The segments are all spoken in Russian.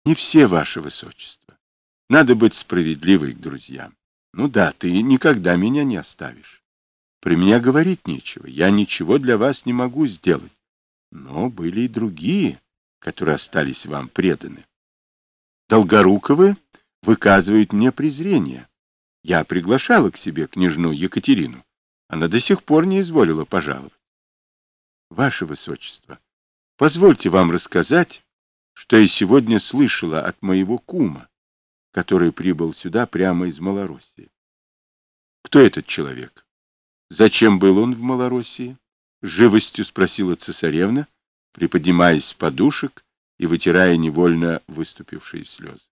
Не все, ваше высочество. Надо быть справедливой к друзьям. Ну да, ты никогда меня не оставишь. При меня говорить нечего. Я ничего для вас не могу сделать. Но были и другие, которые остались вам преданы. Долгоруковы выказывают мне презрение. Я приглашала к себе княжну Екатерину. Она до сих пор не изволила пожаловать. Ваше высочество, позвольте вам рассказать, что я сегодня слышала от моего кума, который прибыл сюда прямо из Малороссии. Кто этот человек? Зачем был он в Малороссии? С живостью спросила цесаревна, приподнимаясь с подушек и вытирая невольно выступившие слезы.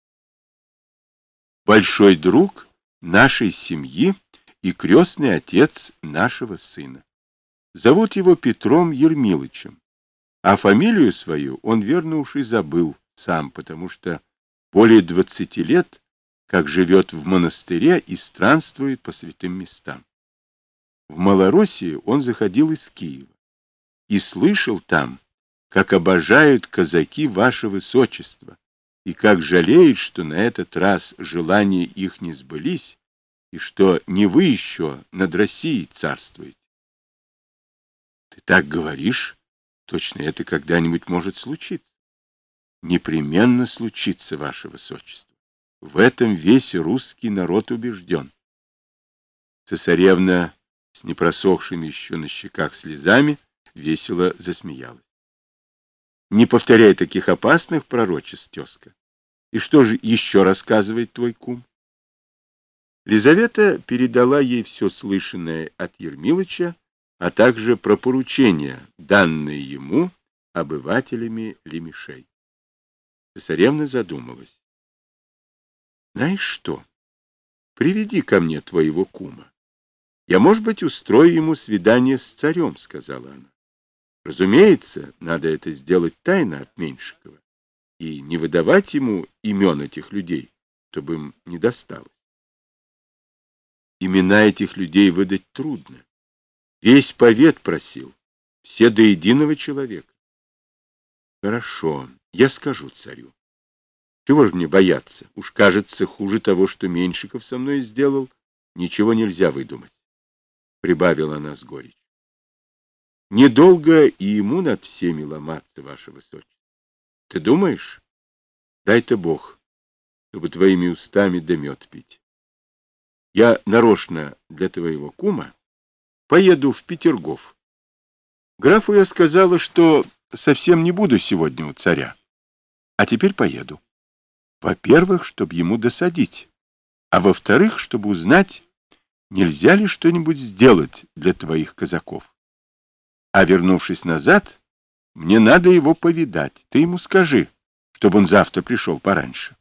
Большой друг нашей семьи и крестный отец нашего сына. Зовут его Петром Ермилычем, а фамилию свою он, верно уж, и забыл сам, потому что более 20 лет, как живет в монастыре и странствует по святым местам. В Малороссию он заходил из Киева и слышал там, как обожают казаки ваше высочество, и как жалеют, что на этот раз желания их не сбылись, и что не вы еще над Россией царствуете. Ты так говоришь, точно это когда-нибудь может случиться. Непременно случится, ваше высочество. В этом весь русский народ убежден. Цесаревна с непросохшими еще на щеках слезами весело засмеялась. Не повторяй таких опасных пророчеств, тезка. И что же еще рассказывает твой кум? Лизавета передала ей все слышанное от Ермилыча, а также про поручения, данные ему обывателями Лемешей. Цесаревна задумалась. Знаешь что? Приведи ко мне твоего кума. Я, может быть, устрою ему свидание с царем, сказала она. Разумеется, надо это сделать тайно от Меньшикова и не выдавать ему имен этих людей, чтобы им не досталось. Имена этих людей выдать трудно. Весь повет просил, все до единого человека. Хорошо, я скажу царю. Чего же мне бояться? Уж кажется, хуже того, что Меньшиков со мной сделал, ничего нельзя выдумать, — прибавила она с горечью. Недолго и ему над всеми ломаться, ваше высочество. Ты думаешь? Дай-то Бог, чтобы твоими устами да мед пить. Я нарочно для твоего кума поеду в Петергоф. Графу я сказала, что совсем не буду сегодня у царя. А теперь поеду. Во-первых, чтобы ему досадить, а во-вторых, чтобы узнать, нельзя ли что-нибудь сделать для твоих казаков. А вернувшись назад, мне надо его повидать. Ты ему скажи, чтобы он завтра пришел пораньше.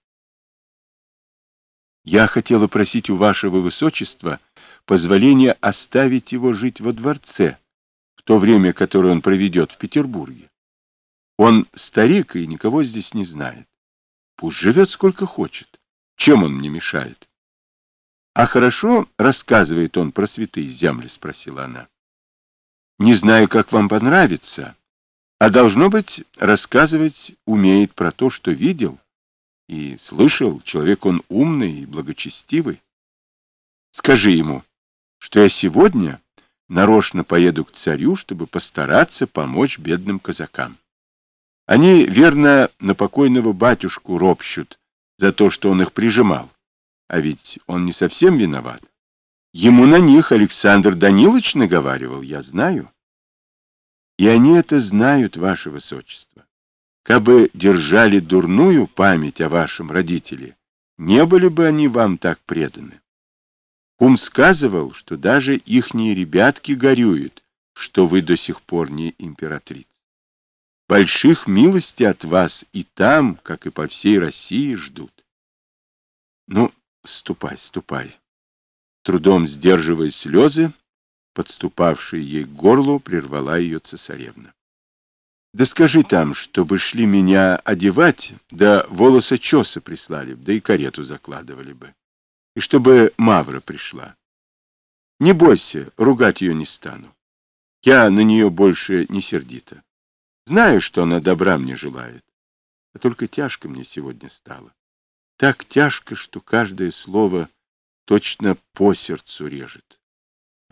Я хотела просить у вашего высочества позволения оставить его жить во дворце в то время, которое он проведет в Петербурге. Он старик и никого здесь не знает. Пусть живет сколько хочет. Чем он мне мешает? — А хорошо рассказывает он про святые земли? — спросила она. — Не знаю, как вам понравится, а должно быть, рассказывать умеет про то, что видел и слышал. Человек он умный и благочестивый. Скажи ему, что я сегодня нарочно поеду к царю, чтобы постараться помочь бедным казакам. Они, верно, на покойного батюшку ропщут за то, что он их прижимал. А ведь он не совсем виноват. Ему на них Александр Данилович наговаривал, я знаю. И они это знают, ваше высочество. Кабы держали дурную память о вашем родителе, не были бы они вам так преданы. Кум сказывал, что даже ихние ребятки горюют, что вы до сих пор не императрица. Больших милостей от вас и там, как и по всей России, ждут. Ну, ступай, ступай. Трудом сдерживая слезы, подступавшие ей к горлу, прервала ее цесаревна. Да скажи там, чтобы шли меня одевать, да волосочеса прислали, да и карету закладывали бы. И чтобы Мавра пришла. Не бойся, ругать ее не стану. Я на нее больше не сердита. Знаю, что она добра мне желает. А только тяжко мне сегодня стало. Так тяжко, что каждое слово точно по сердцу режет.